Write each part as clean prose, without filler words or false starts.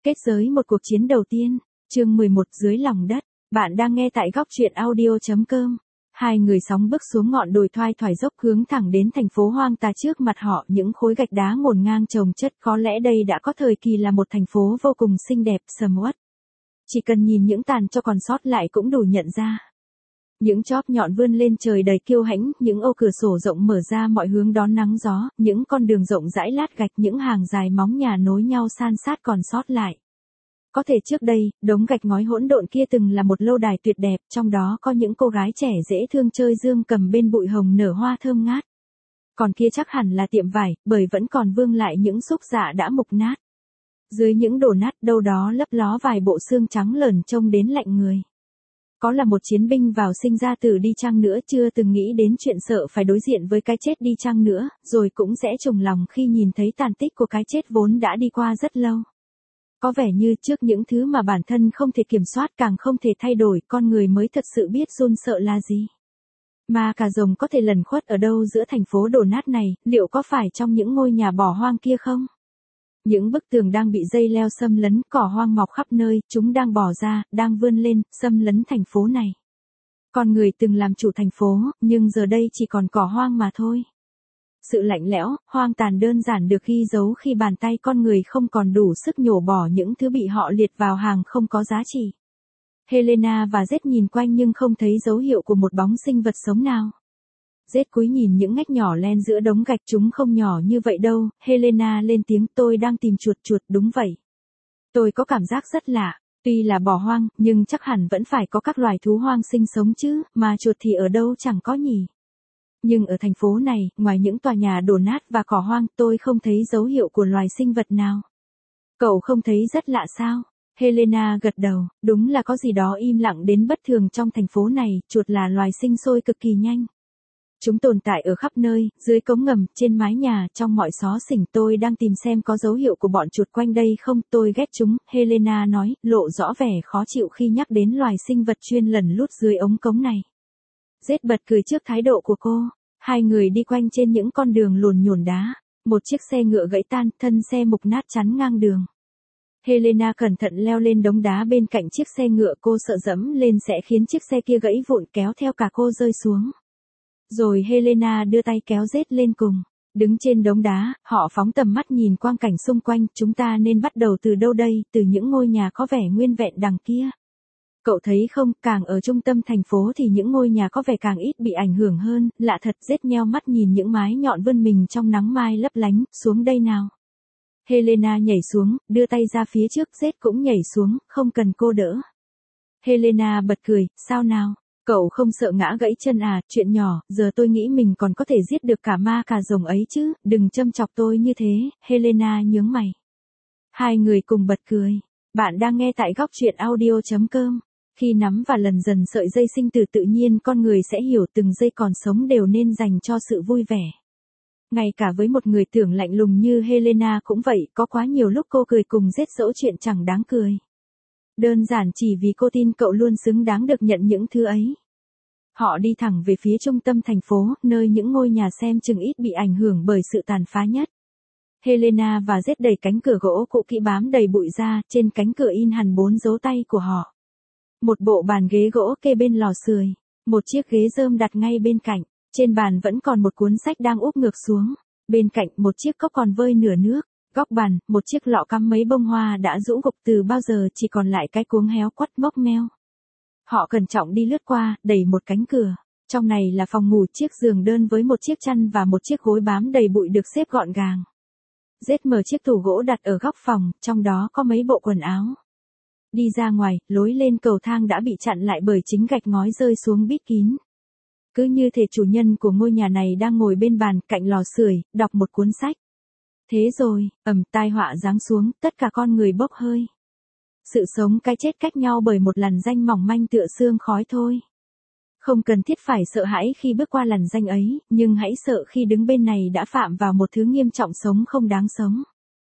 Kết giới một cuộc chiến đầu tiên, chương 11 dưới lòng đất, bạn đang nghe tại góc truyện audio.com. Hai người sóng bước xuống ngọn đồi thoai thoải dốc hướng thẳng đến thành phố hoang tà trước mặt họ, những khối gạch đá ngổn ngang chồng chất, có lẽ đây đã có thời kỳ là một thành phố vô cùng xinh đẹp, sầm uất. Chỉ cần nhìn những tàn cho còn sót lại cũng đủ nhận ra. Những chóp nhọn vươn lên trời đầy kiêu hãnh, những ô cửa sổ rộng mở ra mọi hướng đón nắng gió, những con đường rộng rãi lát gạch, những hàng dài móng nhà nối nhau san sát còn sót lại. Có thể trước đây, đống gạch ngói hỗn độn kia từng là một lâu đài tuyệt đẹp, trong đó có những cô gái trẻ dễ thương chơi dương cầm bên bụi hồng nở hoa thơm ngát. Còn kia chắc hẳn là tiệm vải, bởi vẫn còn vương lại những xúc dạ đã mục nát. Dưới những đổ nát đâu đó lấp ló vài bộ xương trắng lởn trông đến lạnh người. Có là một chiến binh vào sinh ra tử đi chăng nữa chưa từng nghĩ đến chuyện sợ phải đối diện với cái chết đi chăng nữa, rồi cũng sẽ trùng lòng khi nhìn thấy tàn tích của cái chết vốn đã đi qua rất lâu. Có vẻ như trước những thứ mà bản thân không thể kiểm soát càng không thể thay đổi, con người mới thật sự biết run sợ là gì. Mà cả rồng có thể lẩn khuất ở đâu giữa thành phố đổ nát này, liệu có phải trong những ngôi nhà bỏ hoang kia không? Những bức tường đang bị dây leo xâm lấn, cỏ hoang mọc khắp nơi, chúng đang bò ra, đang vươn lên, xâm lấn thành phố này. Con người từng làm chủ thành phố, nhưng giờ đây chỉ còn cỏ hoang mà thôi. Sự lạnh lẽo, hoang tàn đơn giản được ghi dấu khi bàn tay con người không còn đủ sức nhổ bỏ những thứ bị họ liệt vào hàng không có giá trị. Helena và Zed nhìn quanh nhưng không thấy dấu hiệu của một bóng sinh vật sống nào. Zed cúi nhìn những ngách nhỏ len giữa đống gạch, chúng không nhỏ như vậy đâu. Helena lên tiếng, tôi đang tìm chuột, đúng vậy. Tôi có cảm giác rất lạ, tuy là bỏ hoang, nhưng chắc hẳn vẫn phải có các loài thú hoang sinh sống chứ, mà chuột thì ở đâu chẳng có nhỉ. Nhưng ở thành phố này, ngoài những tòa nhà đổ nát và cỏ hoang, tôi không thấy dấu hiệu của loài sinh vật nào. Cậu không thấy rất lạ sao? Helena gật đầu, đúng là có gì đó im lặng đến bất thường trong thành phố này, chuột là loài sinh sôi cực kỳ nhanh. Chúng tồn tại ở khắp nơi, dưới cống ngầm, trên mái nhà, trong mọi xó xỉnh. Tôi đang tìm xem có dấu hiệu của bọn chuột quanh đây không, tôi ghét chúng, Helena nói, lộ rõ vẻ khó chịu khi nhắc đến loài sinh vật chuyên lẩn lút dưới ống cống này. Zed bật cười trước thái độ của cô. Hai người đi quanh trên những con đường lùn nhổn đá. Một chiếc xe ngựa gãy tan, thân xe mục nát chắn ngang đường. Helena cẩn thận leo lên đống đá bên cạnh chiếc xe ngựa, cô sợ dẫm lên sẽ khiến chiếc xe kia gãy vụn, kéo theo cả cô rơi xuống. Rồi Helena đưa tay kéo Zed lên cùng. Đứng trên đống đá, họ phóng tầm mắt nhìn quang cảnh xung quanh. Chúng ta nên bắt đầu từ đâu đây? Từ những ngôi nhà có vẻ nguyên vẹn đằng kia. Cậu thấy không, càng ở trung tâm thành phố thì những ngôi nhà có vẻ càng ít bị ảnh hưởng hơn. Lạ thật. Zed nheo mắt nhìn những mái nhọn vươn mình trong nắng mai lấp lánh. Xuống đây nào. Helena nhảy xuống, đưa tay ra phía trước. Zed cũng nhảy xuống, không cần cô đỡ. Helena bật cười, sao nào? Cậu không sợ ngã gãy chân à? Chuyện nhỏ, giờ tôi nghĩ mình còn có thể giết được cả ma cả rồng ấy chứ, đừng châm chọc tôi như thế. Helena nhướng mày. Hai người cùng bật cười. Bạn đang nghe tại góc truyện audio.com. Khi nắm và lần dần sợi dây sinh tử, tự nhiên con người sẽ hiểu từng giây còn sống đều nên dành cho sự vui vẻ. Ngay cả với một người tưởng lạnh lùng như Helena cũng vậy, có quá nhiều lúc cô cười cùng Zed dẫu chuyện chẳng đáng cười. Đơn giản chỉ vì cô tin cậu luôn xứng đáng được nhận những thứ ấy. Họ đi thẳng về phía trung tâm thành phố, nơi những ngôi nhà xem chừng ít bị ảnh hưởng bởi sự tàn phá nhất. Helena và Zed đẩy cánh cửa gỗ cũ kỹ bám đầy bụi ra, trên cánh cửa in hẳn 4 dấu tay của họ. Một bộ bàn ghế gỗ kê bên lò sưởi, một chiếc ghế rơm đặt ngay bên cạnh, trên bàn vẫn còn một cuốn sách đang úp ngược xuống, bên cạnh một chiếc cốc còn vơi nửa nước, góc bàn, một chiếc lọ cắm mấy bông hoa đã rũ gục từ bao giờ, chỉ còn lại cái cuống héo quắt mốc meo. Họ cẩn trọng đi lướt qua, đẩy một cánh cửa, trong này là phòng ngủ, chiếc giường đơn với một chiếc chăn và một chiếc gối bám đầy bụi được xếp gọn gàng. Zed mở chiếc tủ gỗ đặt ở góc phòng, trong đó có mấy bộ quần áo. Đi ra ngoài, lối lên cầu thang đã bị chặn lại bởi chính gạch ngói rơi xuống bít kín. Cứ như thể chủ nhân của ngôi nhà này đang ngồi bên bàn cạnh lò sưởi, đọc một cuốn sách. Thế rồi, tai họa giáng xuống, tất cả con người bốc hơi. Sự sống cái chết cách nhau bởi một lằn ranh mỏng manh tựa sương khói thôi. Không cần thiết phải sợ hãi khi bước qua lằn ranh ấy, nhưng hãy sợ khi đứng bên này đã phạm vào một thứ nghiêm trọng sống không đáng sống.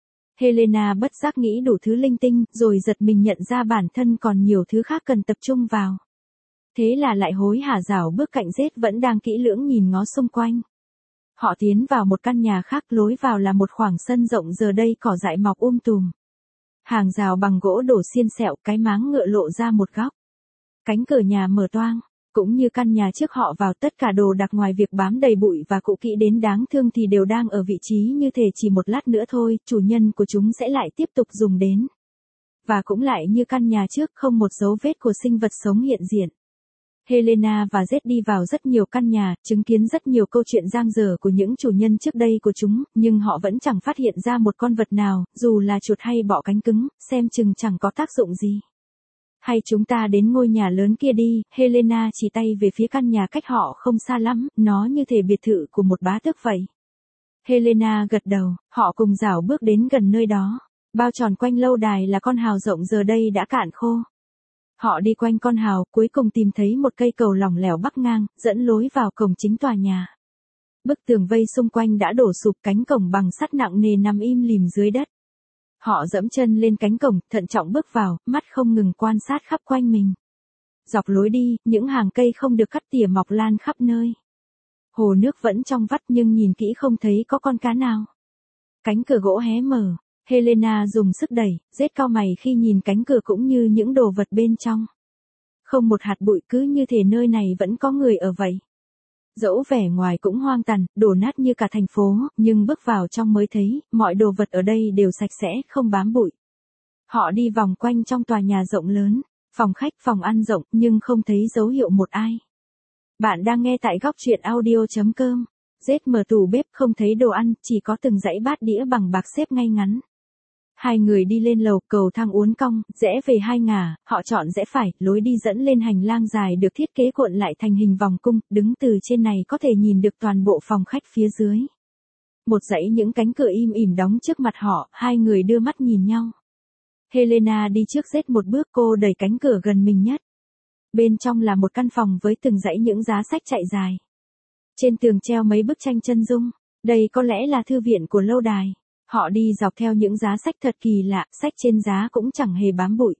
Helena bất giác nghĩ đủ thứ linh tinh, rồi giật mình nhận ra bản thân còn nhiều thứ khác cần tập trung vào. Thế là lại hối hả rảo bước cạnh Zed vẫn đang kỹ lưỡng nhìn ngó xung quanh. Họ tiến vào một căn nhà khác, lối vào là một khoảng sân rộng, giờ đây cỏ dại mọc tùm. Hàng rào bằng gỗ đổ xiên xẹo, cái máng ngựa lộ ra một góc. Cánh cửa nhà mở toang, cũng như căn nhà trước họ vào, tất cả đồ đạc ngoài việc bám đầy bụi và cũ kỹ đến đáng thương thì đều đang ở vị trí như thể chỉ một lát nữa thôi, chủ nhân của chúng sẽ lại tiếp tục dùng đến. Và cũng lại như căn nhà trước, không một dấu vết của sinh vật sống hiện diện. Helena và Jet đi vào rất nhiều căn nhà, chứng kiến rất nhiều câu chuyện dang dở của những chủ nhân trước đây của chúng, nhưng họ vẫn chẳng phát hiện ra một con vật nào, dù là chuột hay bọ cánh cứng, xem chừng chẳng có tác dụng gì. Hay chúng ta đến ngôi nhà lớn kia đi, Helena chỉ tay về phía căn nhà cách họ không xa lắm, nó như thể biệt thự của một bá tước vậy. Helena gật đầu, họ cùng rảo bước đến gần nơi đó. Bao tròn quanh lâu đài là con hào rộng giờ đây đã cạn khô. Họ đi quanh con hào, cuối cùng tìm thấy một cây cầu lỏng lẻo bắc ngang, dẫn lối vào cổng chính tòa nhà. Bức tường vây xung quanh đã đổ sụp, cánh cổng bằng sắt nặng nề nằm im lìm dưới đất. Họ dẫm chân lên cánh cổng, thận trọng bước vào, mắt không ngừng quan sát khắp quanh mình. Dọc lối đi, những hàng cây không được cắt tỉa mọc lan khắp nơi. Hồ nước vẫn trong vắt nhưng nhìn kỹ không thấy có con cá nào. Cánh cửa gỗ hé mở. Helena dùng sức đẩy, Jet cau mày khi nhìn cánh cửa cũng như những đồ vật bên trong. Không một hạt bụi, cứ như thể nơi này vẫn có người ở vậy. Dẫu vẻ ngoài cũng hoang tàn, đổ nát như cả thành phố, nhưng bước vào trong mới thấy, mọi đồ vật ở đây đều sạch sẽ, không bám bụi. Họ đi vòng quanh trong tòa nhà rộng lớn, phòng khách, phòng ăn rộng, nhưng không thấy dấu hiệu một ai. Bạn đang nghe tại góc truyện audio.com. Jet mở tủ bếp, không thấy đồ ăn, chỉ có từng dãy bát đĩa bằng bạc xếp ngay ngắn. Hai người đi lên lầu, cầu thang uốn cong, rẽ về hai ngả, họ chọn rẽ phải, lối đi dẫn lên hành lang dài được thiết kế cuộn lại thành hình vòng cung, đứng từ trên này có thể nhìn được toàn bộ phòng khách phía dưới. Một dãy những cánh cửa im ỉm đóng trước mặt họ, hai người đưa mắt nhìn nhau. Helena đi trước Jet một bước, cô đẩy cánh cửa gần mình nhất. Bên trong là một căn phòng với từng dãy những giá sách chạy dài. Trên tường treo mấy bức tranh chân dung, đây có lẽ là thư viện của lâu đài. Họ đi dọc theo những giá sách thật kỳ lạ, sách trên giá cũng chẳng hề bám bụi.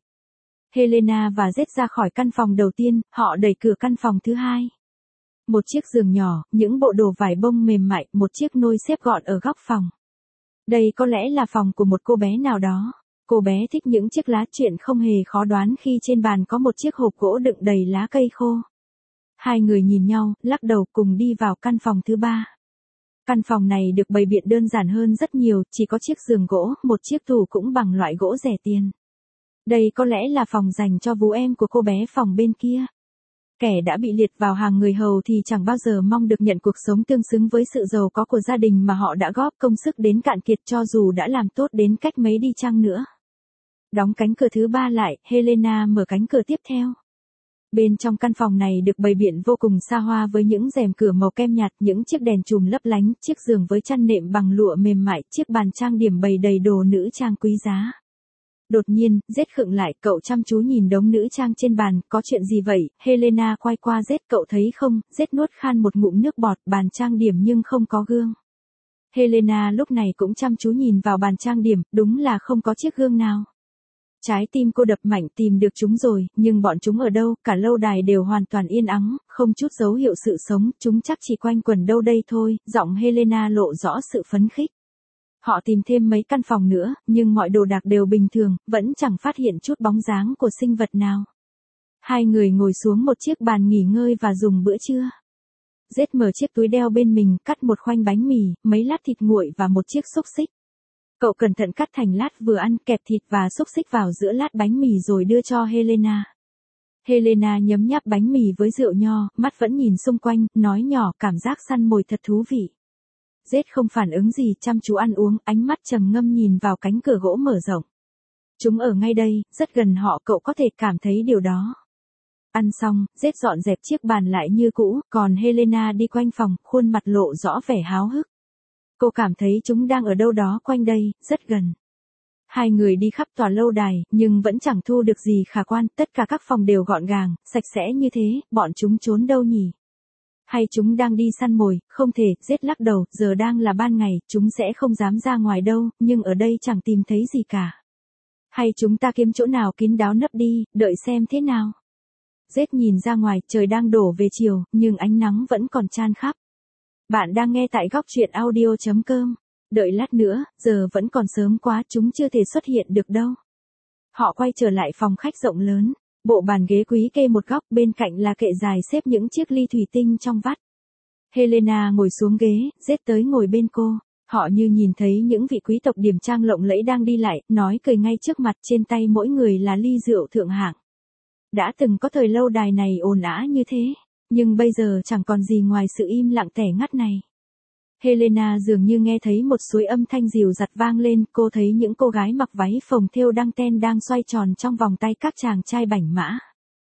Helena và Jet ra khỏi căn phòng đầu tiên, họ đẩy cửa căn phòng thứ hai. Một chiếc giường nhỏ, những bộ đồ vải bông mềm mại, một chiếc nôi xếp gọn ở góc phòng. Đây có lẽ là phòng của một cô bé nào đó. Cô bé thích những chiếc lá, chuyện không hề khó đoán khi trên bàn có một chiếc hộp gỗ đựng đầy lá cây khô. Hai người nhìn nhau, lắc đầu cùng đi vào căn phòng thứ ba. Căn phòng này được bày biện đơn giản hơn rất nhiều, chỉ có chiếc giường gỗ, một chiếc tủ cũng bằng loại gỗ rẻ tiền. Đây có lẽ là phòng dành cho vú em của cô bé phòng bên kia. Kẻ đã bị liệt vào hàng người hầu thì chẳng bao giờ mong được nhận cuộc sống tương xứng với sự giàu có của gia đình mà họ đã góp công sức đến cạn kiệt, cho dù đã làm tốt đến cách mấy đi chăng nữa. Đóng cánh cửa thứ ba lại, Helena mở cánh cửa tiếp theo. Bên trong căn phòng này được bày biện vô cùng xa hoa với những rèm cửa màu kem nhạt, những chiếc đèn chùm lấp lánh, chiếc giường với chăn nệm bằng lụa mềm mại, chiếc bàn trang điểm bày đầy đồ nữ trang quý giá. Đột nhiên, Jet khựng lại, cậu chăm chú nhìn đống nữ trang trên bàn, có chuyện gì vậy? Helena quay qua Jet, cậu thấy không? Jet nuốt khan một ngụm nước bọt, bàn trang điểm nhưng không có gương. Helena lúc này cũng chăm chú nhìn vào bàn trang điểm, đúng là không có chiếc gương nào. Trái tim cô đập mạnh, tìm được chúng rồi, nhưng bọn chúng ở đâu? Cả lâu đài đều hoàn toàn yên ắng, không chút dấu hiệu sự sống, chúng chắc chỉ quanh quẩn đâu đây thôi. Giọng Helena lộ rõ sự phấn khích. Họ tìm thêm mấy căn phòng nữa, nhưng mọi đồ đạc đều bình thường, vẫn chẳng phát hiện chút bóng dáng của sinh vật nào. Hai người ngồi xuống một chiếc bàn nghỉ ngơi và dùng bữa trưa. Jet mở chiếc túi đeo bên mình, cắt một khoanh bánh mì, mấy lát thịt nguội và một chiếc xúc xích. Cậu cẩn thận cắt thành lát vừa ăn, kẹp thịt và xúc xích vào giữa lát bánh mì rồi đưa cho Helena. Helena nhấm nháp bánh mì với rượu nho, mắt vẫn nhìn xung quanh, nói nhỏ, cảm giác săn mồi thật thú vị. Jet không phản ứng gì, chăm chú ăn uống, ánh mắt trầm ngâm nhìn vào cánh cửa gỗ mở rộng. Chúng ở ngay đây, rất gần họ, cậu có thể cảm thấy điều đó. Ăn xong, Jet dọn dẹp chiếc bàn lại như cũ, còn Helena đi quanh phòng, khuôn mặt lộ rõ vẻ háo hức. Cô cảm thấy chúng đang ở đâu đó quanh đây, rất gần. Hai người đi khắp tòa lâu đài, nhưng vẫn chẳng thu được gì khả quan, tất cả các phòng đều gọn gàng, sạch sẽ như thế, bọn chúng trốn đâu nhỉ? Hay chúng đang đi săn mồi? Không thể, Jet lắc đầu, giờ đang là ban ngày, chúng sẽ không dám ra ngoài đâu, nhưng ở đây chẳng tìm thấy gì cả. Hay chúng ta kiếm chỗ nào kín đáo nấp đi, đợi xem thế nào. Jet nhìn ra ngoài, trời đang đổ về chiều, nhưng ánh nắng vẫn còn chan khắp. Bạn đang nghe tại góc truyện audio.com. Đợi lát nữa, giờ vẫn còn sớm quá, chúng chưa thể xuất hiện được đâu. Họ quay trở lại phòng khách rộng lớn. Bộ bàn ghế quý kê một góc, bên cạnh là kệ dài xếp những chiếc ly thủy tinh trong vắt. Helena ngồi xuống ghế, Jade tới ngồi bên cô. Họ như nhìn thấy những vị quý tộc điềm trang lộng lẫy đang đi lại, nói cười ngay trước mặt, trên tay mỗi người là ly rượu thượng hạng. Đã từng có thời lâu đài này ồn ào như thế, nhưng bây giờ chẳng còn gì ngoài sự im lặng tẻ ngắt này. Helena dường như nghe thấy một suối âm thanh dịu dặt vang lên, cô thấy những cô gái mặc váy phồng thêu đăng ten đang xoay tròn trong vòng tay các chàng trai bảnh mã.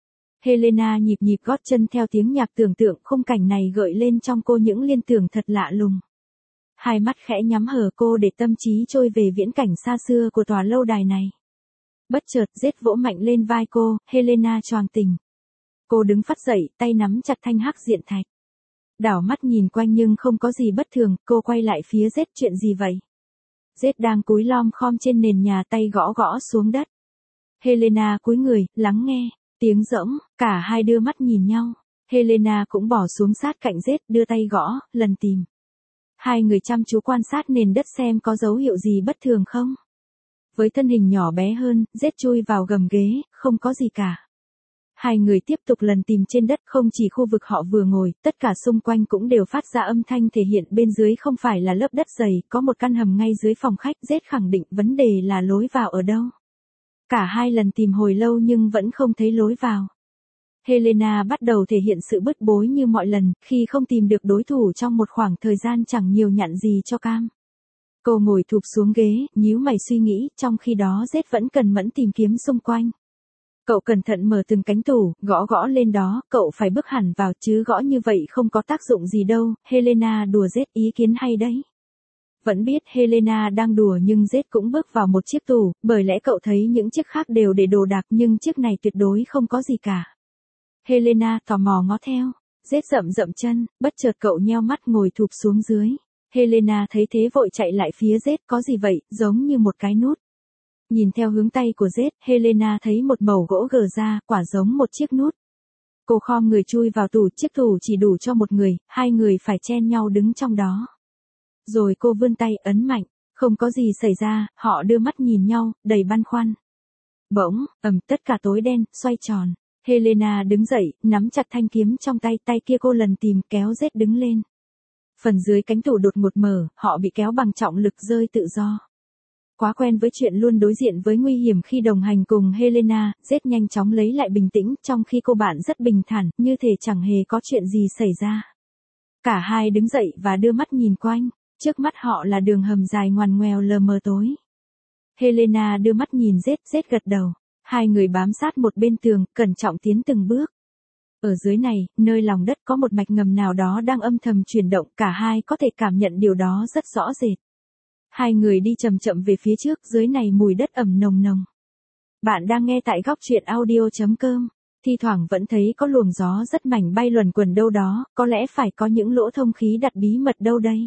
Helena nhịp nhịp gót chân theo tiếng nhạc, tưởng tượng khung cảnh này gợi lên trong cô những liên tưởng thật lạ lùng. Hai mắt khẽ nhắm hờ, cô để tâm trí trôi về viễn cảnh xa xưa của tòa lâu đài này. Bất chợt Jade vỗ mạnh lên vai cô, Helena choàng tỉnh. Cô đứng phắt dậy, tay nắm chặt thanh hắc diện thạch. Đảo mắt nhìn quanh nhưng không có gì bất thường, cô quay lại phía Jade, chuyện gì vậy? Jade đang cúi lom khom trên nền nhà, tay gõ gõ xuống đất. Helena cúi người, lắng nghe, tiếng rỗng, cả hai đưa mắt nhìn nhau. Helena cũng bỏ xuống sát cạnh Jade, đưa tay gõ, lần tìm. Hai người chăm chú quan sát nền đất xem có dấu hiệu gì bất thường không. Với thân hình nhỏ bé hơn, Jade chui vào gầm ghế, không có gì cả. Hai người tiếp tục lần tìm trên đất, không chỉ khu vực họ vừa ngồi, tất cả xung quanh cũng đều phát ra âm thanh thể hiện bên dưới không phải là lớp đất dày, có một căn hầm ngay dưới phòng khách. Jade khẳng định vấn đề là lối vào ở đâu. Cả hai lần tìm hồi lâu nhưng vẫn không thấy lối vào. Helena bắt đầu thể hiện sự bứt bối như mọi lần, khi không tìm được đối thủ trong một khoảng thời gian chẳng nhiều nhặn gì cho cam. Cô ngồi thụp xuống ghế, nhíu mày suy nghĩ, trong khi đó Jade vẫn cần mẫn tìm kiếm xung quanh. Cậu cẩn thận mở từng cánh tủ, gõ gõ lên đó, cậu phải bước hẳn vào chứ gõ như vậy không có tác dụng gì đâu. Helena đùa Jade, ý kiến hay đấy. Vẫn biết Helena đang đùa nhưng Jade cũng bước vào một chiếc tủ, bởi lẽ cậu thấy những chiếc khác đều để đồ đạc nhưng chiếc này tuyệt đối không có gì cả. Helena tò mò ngó theo, Jade rậm rậm chân, bất chợt cậu nheo mắt ngồi thụp xuống dưới. Helena thấy thế vội chạy lại phía Jade, có gì vậy, giống như một cái nút. Nhìn theo hướng tay của Jade, Helena thấy một mẩu gỗ gờ ra, quả giống một chiếc nút. Cô khom người chui vào tủ, chiếc tủ chỉ đủ cho một người, hai người phải chen nhau đứng trong đó. Rồi cô vươn tay ấn mạnh, không có gì xảy ra, họ đưa mắt nhìn nhau, đầy băn khoăn. Bỗng, tất cả tối đen, xoay tròn. Helena đứng dậy, nắm chặt thanh kiếm trong tay, tay kia cô lần tìm, kéo Jade đứng lên. Phần dưới cánh tủ đột ngột mở, họ bị kéo bằng trọng lực rơi tự do. Quá quen với chuyện luôn đối diện với nguy hiểm khi đồng hành cùng Helena, Jade nhanh chóng lấy lại bình tĩnh, trong khi cô bạn rất bình thản, như thể chẳng hề có chuyện gì xảy ra. Cả hai đứng dậy và đưa mắt nhìn quanh, trước mắt họ là đường hầm dài ngoằn ngoèo lờ mờ tối. Helena đưa mắt nhìn Jade, Jade gật đầu. Hai người bám sát một bên tường, cẩn trọng tiến từng bước. Ở dưới này, nơi lòng đất có một mạch ngầm nào đó đang âm thầm chuyển động, cả hai có thể cảm nhận điều đó rất rõ rệt. Hai người đi chậm chậm về phía trước, dưới này mùi đất ẩm nồng nồng. Bạn đang nghe tại góc truyện audio.com. Thi thoảng vẫn thấy có luồng gió rất mảnh bay luẩn quẩn đâu đó, có lẽ phải có những lỗ thông khí đặt bí mật đâu đây.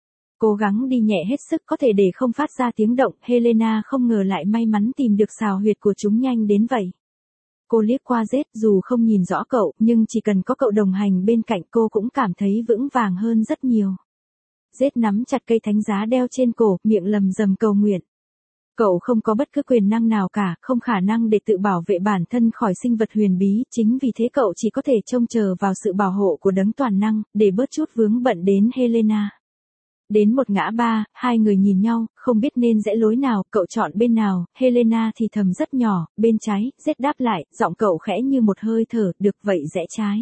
Cố gắng đi nhẹ hết sức có thể để không phát ra tiếng động, Helena không ngờ lại may mắn tìm được xào huyệt của chúng nhanh đến vậy. Cô liếc qua Jade, dù không nhìn rõ cậu, nhưng chỉ cần có cậu đồng hành bên cạnh cô cũng cảm thấy vững vàng hơn rất nhiều. Jade nắm chặt cây thánh giá đeo trên cổ, miệng lầm rầm cầu nguyện. Cậu không có bất cứ quyền năng nào cả, không khả năng để tự bảo vệ bản thân khỏi sinh vật huyền bí, chính vì thế cậu chỉ có thể trông chờ vào sự bảo hộ của đấng toàn năng, để bớt chút vướng bận đến Helena. Đến một ngã ba, hai người nhìn nhau, không biết nên rẽ lối nào, cậu chọn bên nào. Helena thì thầm rất nhỏ, bên trái. Jade đáp lại, giọng cậu khẽ như một hơi thở, được vậy rẽ trái.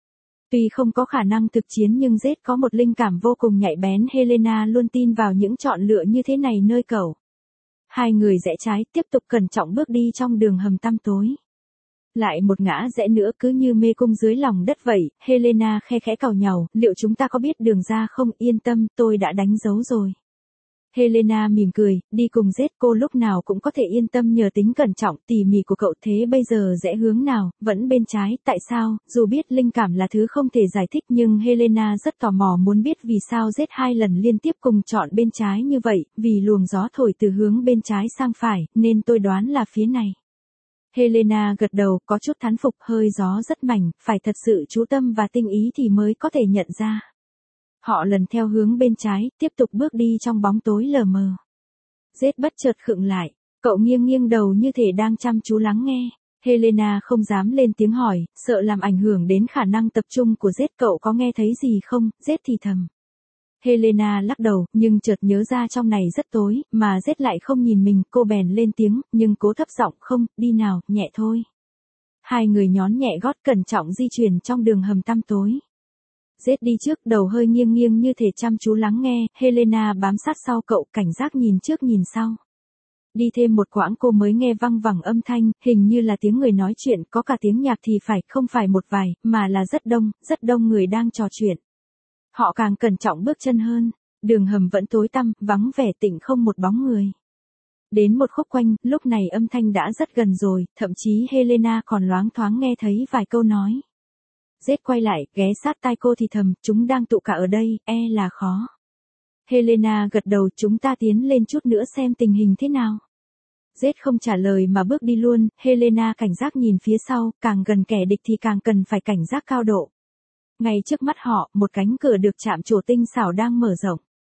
Tuy không có khả năng thực chiến nhưng Jade có một linh cảm vô cùng nhạy bén, Helena luôn tin vào những chọn lựa như thế này nơi cậu. Hai người rẽ trái, tiếp tục cẩn trọng bước đi trong đường hầm tăm tối. Lại một ngã rẽ nữa, cứ như mê cung dưới lòng đất vậy. Helena khe khẽ càu nhàu, liệu chúng ta có biết đường ra không? Yên tâm, tôi đã đánh dấu rồi. Helena mỉm cười, đi cùng Jade, cô lúc nào cũng có thể yên tâm nhờ tính cẩn trọng tỉ mỉ của cậu. Thế bây giờ rẽ hướng nào? Vẫn bên trái, tại sao? Dù biết linh cảm là thứ không thể giải thích nhưng Helena rất tò mò muốn biết vì sao Jade hai lần liên tiếp cùng chọn bên trái như vậy, vì luồng gió thổi từ hướng bên trái sang phải, nên tôi đoán là phía này. Helena gật đầu, có chút thán phục, hơi gió rất mảnh, phải thật sự chú tâm và tinh ý thì mới có thể nhận ra. Họ lần theo hướng bên trái, tiếp tục bước đi trong bóng tối lờ mờ. Jade bất chợt khựng lại, Cậu nghiêng nghiêng đầu như thể đang chăm chú lắng nghe. Helena không dám lên tiếng hỏi, sợ làm ảnh hưởng đến khả năng tập trung của Z. Cậu có nghe thấy gì không? Z thì thầm. Helena lắc đầu, nhưng chợt nhớ ra trong này rất tối, mà Z lại không nhìn mình, cô bèn lên tiếng, nhưng cố thấp giọng, không, đi nào, nhẹ thôi. Hai người nhón nhẹ gót cẩn trọng di chuyển trong đường hầm tăm tối. Z đi trước, đầu hơi nghiêng nghiêng như thể chăm chú lắng nghe, Helena bám sát sau cậu, cảnh giác nhìn trước nhìn sau. Đi thêm một quãng cô mới nghe văng vẳng âm thanh, hình như là tiếng người nói chuyện, có cả tiếng nhạc thì phải, không phải một vài, mà là rất đông người đang trò chuyện. Họ càng cẩn trọng bước chân hơn, đường hầm vẫn tối tăm, vắng vẻ tĩnh không một bóng người. Đến một khúc quanh, lúc này âm thanh đã rất gần rồi, thậm chí Helena còn loáng thoáng nghe thấy vài câu nói. Z quay lại, ghé sát tai cô thì thầm, chúng đang tụ cả ở đây, là khó. Helena gật đầu, chúng ta tiến lên chút nữa xem tình hình thế nào. Z không trả lời mà bước đi luôn, Helena cảnh giác nhìn phía sau, càng gần kẻ địch thì càng cần phải cảnh giác cao độ. Ngay trước mắt họ, một cánh cửa được chạm trổ tinh xảo đang mở rộng.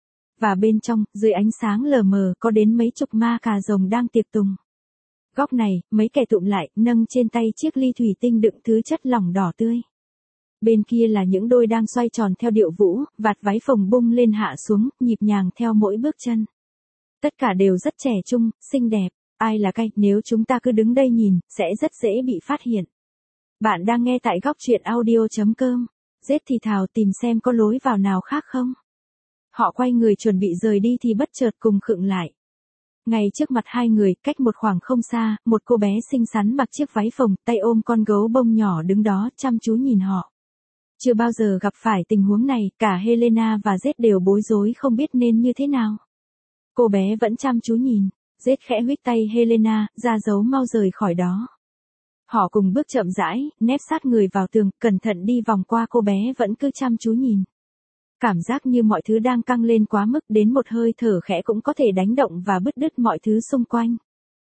Và bên trong, dưới ánh sáng lờ mờ, có đến mấy chục ma cà rồng đang tiệc tùng. Góc này, mấy kẻ tụm lại, nâng trên tay chiếc ly thủy tinh đựng thứ chất lỏng đỏ tươi. Bên kia là những đôi đang xoay tròn theo điệu vũ, vạt váy phồng bung lên hạ xuống, nhịp nhàng theo mỗi bước chân. Tất cả đều rất trẻ trung, xinh đẹp. Ai là cay, nếu chúng ta cứ đứng đây nhìn, sẽ rất dễ bị phát hiện. Bạn đang nghe tại góc truyện audio.com. Z thì thào tìm xem có lối vào nào khác không. Họ quay người chuẩn bị rời đi thì bất chợt cùng khựng lại. Ngay trước mặt hai người, cách một khoảng không xa, một cô bé xinh xắn mặc chiếc váy phồng, tay ôm con gấu bông nhỏ đứng đó, chăm chú nhìn họ. Chưa bao giờ gặp phải tình huống này, cả Helena và Z đều bối rối không biết nên như thế nào. Cô bé vẫn chăm chú nhìn. Z khẽ huých tay Helena, ra dấu mau rời khỏi đó. Họ cùng bước chậm rãi, nép sát người vào tường, cẩn thận đi vòng qua cô bé vẫn cứ chăm chú nhìn. Cảm giác như mọi thứ đang căng lên quá mức đến một hơi thở khẽ cũng có thể đánh động và bứt đứt mọi thứ xung quanh.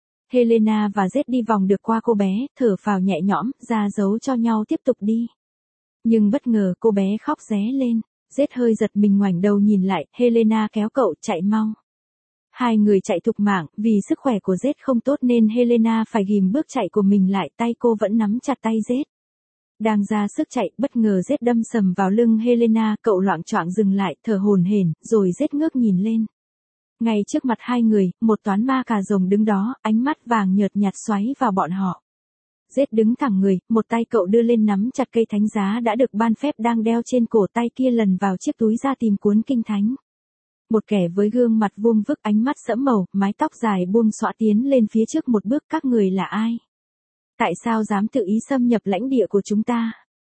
Helena và Z đi vòng được qua cô bé, thở phào nhẹ nhõm, ra dấu cho nhau tiếp tục đi. Nhưng bất ngờ cô bé khóc ré lên, Z hơi giật mình ngoảnh đầu nhìn lại, Helena kéo cậu chạy mau. Hai người chạy thục mạng, vì sức khỏe của Z không tốt nên Helena phải ghìm bước chạy của mình lại, tay cô vẫn nắm chặt tay Z. Đang ra sức chạy, bất ngờ Z đâm sầm vào lưng Helena, cậu loạng choạng dừng lại, thở hổn hển, rồi Z ngước nhìn lên. Ngay trước mặt hai người, một toán ma cà rồng đứng đó, ánh mắt vàng nhợt nhạt xoáy vào bọn họ. Z đứng thẳng người, một tay cậu đưa lên nắm chặt cây thánh giá đã được ban phép đang đeo trên cổ, tay kia lần vào chiếc túi ra tìm cuốn kinh thánh. Một kẻ với gương mặt vuông vức, ánh mắt sẫm màu, mái tóc dài buông xõa tiến lên phía trước một bước, các người là ai? Tại sao dám tự ý xâm nhập lãnh địa của chúng ta?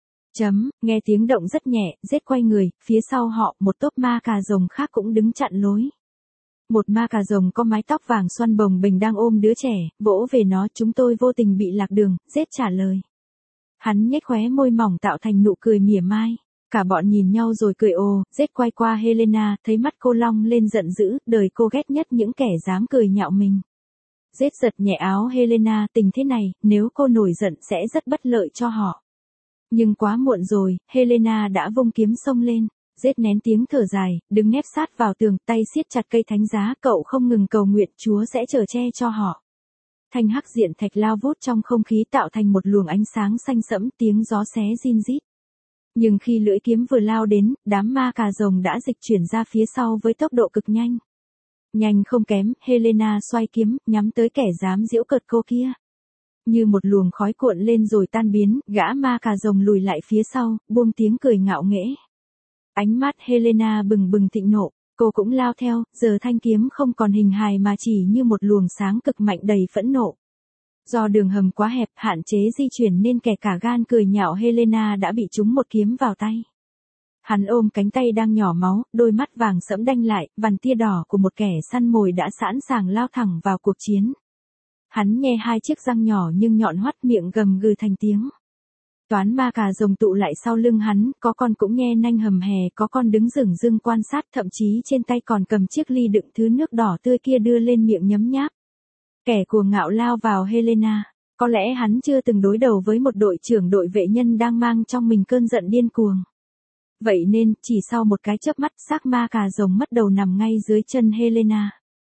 Nghe tiếng động rất nhẹ, Z quay người, phía sau họ, một tốp ma cà rồng khác cũng đứng chặn lối. Một ma cà rồng có mái tóc vàng xoăn bồng bềnh đang ôm đứa trẻ, vỗ về nó, chúng tôi vô tình bị lạc đường, Z trả lời. Hắn nhếch khóe môi mỏng tạo thành nụ cười mỉa mai. Cả bọn nhìn nhau rồi cười ồ, Z quay qua Helena, thấy mắt cô long lên giận dữ, đời cô ghét nhất những kẻ dám cười nhạo mình. Z giật nhẹ áo Helena, tình thế này, nếu cô nổi giận sẽ rất bất lợi cho họ. Nhưng quá muộn rồi, Helena đã vung kiếm xông lên. Z nén tiếng thở dài, đứng nép sát vào tường, tay siết chặt cây thánh giá, cậu không ngừng cầu nguyện Chúa sẽ chở che cho họ. Thanh hắc diện thạch lao vút trong không khí tạo thành một luồng ánh sáng xanh sẫm, tiếng gió xé rin rít. Nhưng khi lưỡi kiếm vừa lao đến, đám ma cà rồng đã dịch chuyển ra phía sau với tốc độ cực nhanh. Nhanh không kém, Helena xoay kiếm, nhắm tới kẻ dám giễu cợt cô kia. Như một luồng khói cuộn lên rồi tan biến, gã ma cà rồng lùi lại phía sau, buông tiếng cười ngạo nghễ. Ánh mắt Helena bừng bừng thịnh nộ, cô cũng lao theo, giờ thanh kiếm không còn hình hài mà chỉ như một luồng sáng cực mạnh đầy phẫn nộ. Do đường hầm quá hẹp, hạn chế di chuyển nên kẻ cả gan cười nhạo Helena đã bị trúng một kiếm vào tay. Hắn ôm cánh tay đang nhỏ máu, đôi mắt vàng sẫm đanh lại, vằn tia đỏ của một kẻ săn mồi đã sẵn sàng lao thẳng vào cuộc chiến. Hắn nhe hai chiếc răng nhỏ nhưng nhọn hoắt, miệng gầm gừ thành tiếng. Toán ma cà rồng tụ lại sau lưng hắn, có con cũng nhe nanh hầm hè, có con đứng dửng dưng quan sát, thậm chí trên tay còn cầm chiếc ly đựng thứ nước đỏ tươi kia đưa lên miệng nhấm nháp. Kẻ cuồng ngạo lao vào Helena. Có lẽ hắn chưa từng đối đầu với một đội trưởng đội vệ nhân đang mang trong mình cơn giận điên cuồng. Vậy nên, chỉ sau một cái chớp mắt, xác ma cà rồng mất đầu nằm ngay dưới chân Helena.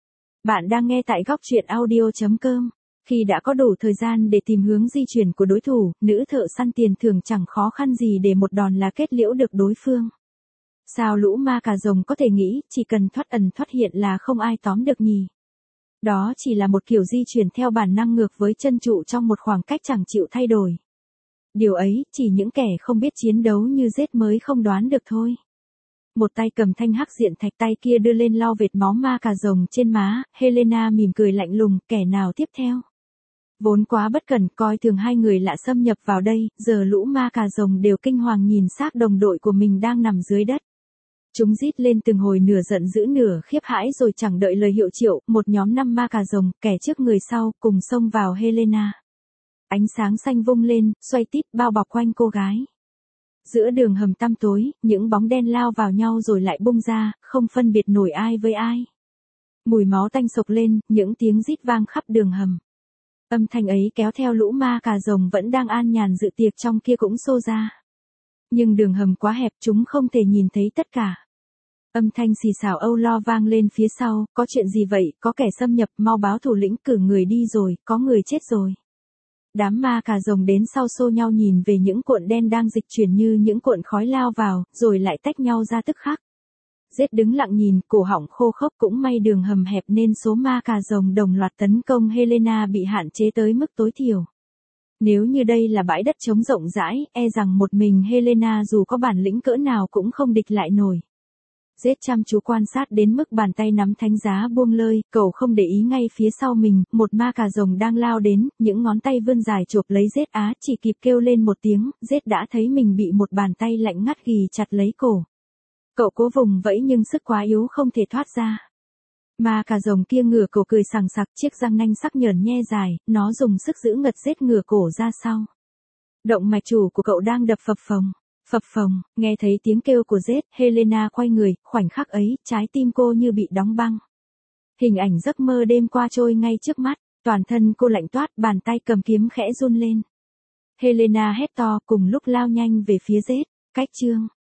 Bạn đang nghe tại góc truyện audio.com. Khi đã có đủ thời gian để tìm hướng di chuyển của đối thủ, nữ thợ săn tiền thưởng chẳng khó khăn gì để một đòn là kết liễu được đối phương. Sao lũ ma cà rồng có thể nghĩ chỉ cần thoát ẩn thoát hiện là không ai tóm được nhỉ? Đó chỉ là một kiểu di chuyển theo bản năng ngược với chân trụ trong một khoảng cách chẳng chịu thay đổi. Điều ấy chỉ những kẻ không biết chiến đấu như Zed mới không đoán được thôi. Một tay cầm thanh hắc diện thạch, tay kia đưa lên lau vệt máu ma cà rồng trên má, Helena mỉm cười lạnh lùng, kẻ nào tiếp theo? Vốn quá bất cẩn coi thường hai người lạ xâm nhập vào đây, giờ lũ ma cà rồng đều kinh hoàng nhìn xác đồng đội của mình đang nằm dưới đất. Chúng rít lên từng hồi nửa giận dữ nửa khiếp hãi rồi chẳng đợi lời hiệu triệu, một nhóm 5 ma cà rồng, kẻ trước người sau, cùng xông vào Helena. Ánh sáng xanh vung lên, xoay tít bao bọc quanh cô gái. Giữa đường hầm tăm tối, những bóng đen lao vào nhau rồi lại bung ra, không phân biệt nổi ai với ai. Mùi máu tanh sộc lên, những tiếng rít vang khắp đường hầm. Âm thanh ấy kéo theo lũ ma cà rồng vẫn đang an nhàn dự tiệc trong kia cũng xô ra. Nhưng đường hầm quá hẹp, chúng không thể nhìn thấy tất cả. Âm thanh xì xào âu lo vang lên phía sau, có chuyện gì vậy, có kẻ xâm nhập, mau báo thủ lĩnh, cử người đi rồi, có người chết rồi. Đám ma cà rồng đến sau xô nhau nhìn về những cuộn đen đang dịch chuyển như những cuộn khói lao vào, rồi lại tách nhau ra tức khắc. Zed đứng lặng nhìn, cổ họng khô khốc, cũng may đường hầm hẹp nên số ma cà rồng đồng loạt tấn công Helena bị hạn chế tới mức tối thiểu. Nếu như đây là bãi đất trống rộng rãi, e rằng một mình Helena dù có bản lĩnh cỡ nào cũng không địch lại nổi. Zed chăm chú quan sát đến mức bàn tay nắm thánh giá buông lơi, cậu không để ý ngay phía sau mình, một ma cà rồng đang lao đến, những ngón tay vươn dài chộp lấy Zed, chỉ kịp kêu lên một tiếng, Zed đã thấy mình bị một bàn tay lạnh ngắt ghì chặt lấy cổ. Cậu cố vùng vẫy nhưng sức quá yếu không thể thoát ra. Ma cà rồng kia ngửa cổ cười sằng sặc, chiếc răng nanh sắc nhờn nhe dài, nó dùng sức giữ ngật Zed ngửa cổ ra sau. Động mạch chủ của cậu đang đập phập phồng. Phập phồng, nghe thấy tiếng kêu của Zed, Helena quay người, khoảnh khắc ấy, trái tim cô như bị đóng băng. Hình ảnh giấc mơ đêm qua trôi ngay trước mắt, toàn thân cô lạnh toát, bàn tay cầm kiếm khẽ run lên. Helena hét to cùng lúc lao nhanh về phía Zed, cách chương.